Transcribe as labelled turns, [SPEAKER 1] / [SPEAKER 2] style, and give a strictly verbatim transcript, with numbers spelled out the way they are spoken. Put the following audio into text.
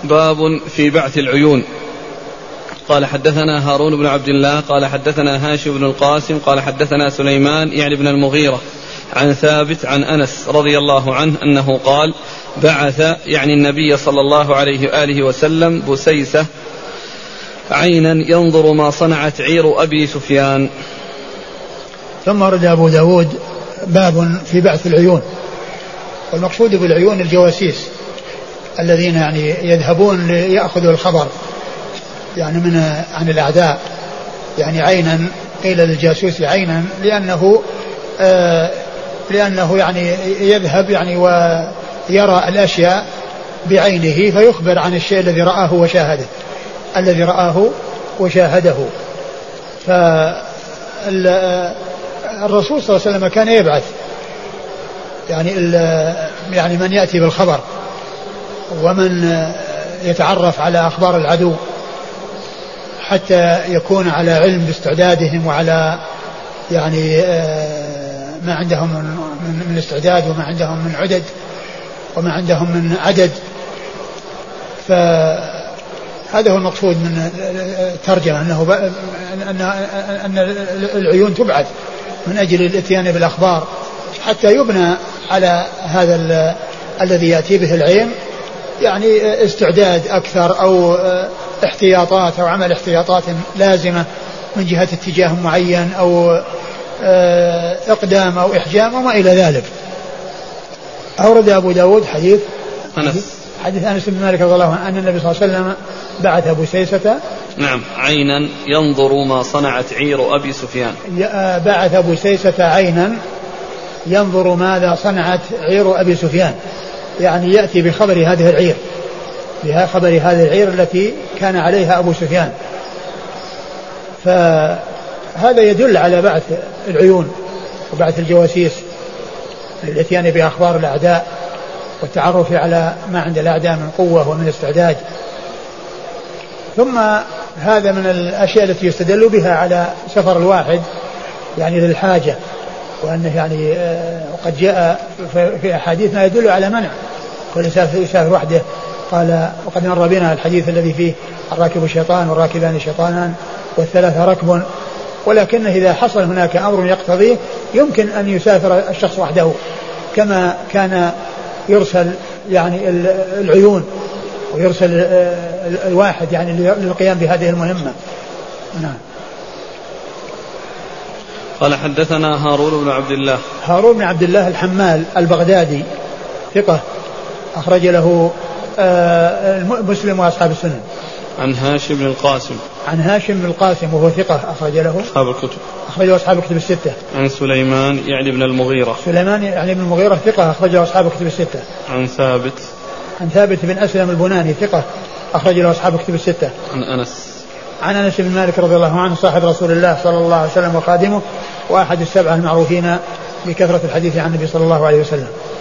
[SPEAKER 1] باب في بعث العيون. قال حدثنا هارون بن عبد الله قال حدثنا هاشم بن القاسم قال حدثنا سليمان يعني بن المغيرة عن ثابت عن أنس رضي الله عنه أنه قال بعث يعني النبي صلى الله عليه وآله وسلم بسيسة عينا ينظر ما صنعت عير أبي سفيان.
[SPEAKER 2] ثم ورد أبو داود باب في بعث العيون. والمقصود بالعيون الجواسيس الذين يعني يذهبون ليأخذوا الخبر يعني من عن الأعداء. يعني عينا قيل للجاسوس عينا لأنه آه لأنه يعني يذهب يعني ويرى الأشياء بعينه فيخبر عن الشيء الذي رآه وشاهده الذي رآه وشاهده. فالرسول صلى الله عليه وسلم كان يبعث يعني يعني من يأتي بالخبر ومن يتعرف على أخبار العدو حتى يكون على علم باستعدادهم وعلى يعني ما عندهم من, من استعداد وما عندهم من عدد وما عندهم من عدد. فهذا هو المقصود من الترجمة أنه أن, أن العيون تبعث من أجل الاتيان بالأخبار حتى يبنى على هذا الذي يأتي به العين يعني استعداد أكثر أو احتياطات أو عمل احتياطات لازمة من جهة اتجاه معين أو إقدام أو إحجام وما إلى ذلك. أورد أبو داود حديث
[SPEAKER 1] أنس
[SPEAKER 2] حديث أنس بن مالك رضي الله عنه أن النبي صلى الله عليه وسلم بعث أبو سيسة
[SPEAKER 1] نعم عينا ينظر ما صنعت عير أبي سفيان.
[SPEAKER 2] بعث أبو سيسة عينا ينظر ماذا صنعت عير أبي سفيان يعني يأتي بخبر هذه العير بها خبر هذه العير التي كان عليها أبو سفيان. فهذا يدل على بعث العيون وبعث الجواسيس الاتيان بأخبار الأعداء والتعرف على ما عند الأعداء من قوة ومن استعداد. ثم هذا من الأشياء التي يستدل بها على سفر الواحد يعني للحاجة وأنه يعني وقد جاء في أحاديث ما يدل على منع كل يسافر وحده. قال وقد مر بنا الحديث الذي فيه الراكب شيطان والراكبان شيطانان والثلاثة ركب. ولكن إذا حصل هناك أمر يقتضيه يمكن أن يسافر الشخص وحده كما كان يرسل يعني العيون ويرسل الواحد يعني للقيام بهذه المهمة. نعم.
[SPEAKER 1] قال حدثنا هارون بن عبد الله
[SPEAKER 2] هارون بن عبد الله الحمال البغدادي ثقة أخرج له مسلم وأصحاب السنن.
[SPEAKER 1] عن هاشم بن القاسم
[SPEAKER 2] عن هاشم بن القاسم وهو ثقة أخرج له
[SPEAKER 1] أصحاب الكتب
[SPEAKER 2] أخرج له أصحاب الكتب الستة.
[SPEAKER 1] عن سليمان يعني بن المغيرة
[SPEAKER 2] سليمان يعني بن المغيرة ثقة أخرج له أصحاب الكتب الستة.
[SPEAKER 1] عن ثابت
[SPEAKER 2] عن ثابت بن أسلم البناني ثقة أخرج له أصحاب الكتب الستة.
[SPEAKER 1] عن أنس
[SPEAKER 2] عن أنس بن مالك رضي الله عنه صاحب رسول الله صلى الله عليه وسلم وخادمه وأحد السبعة المعروفين بكثرة الحديث عن النبي صلى الله عليه وسلم.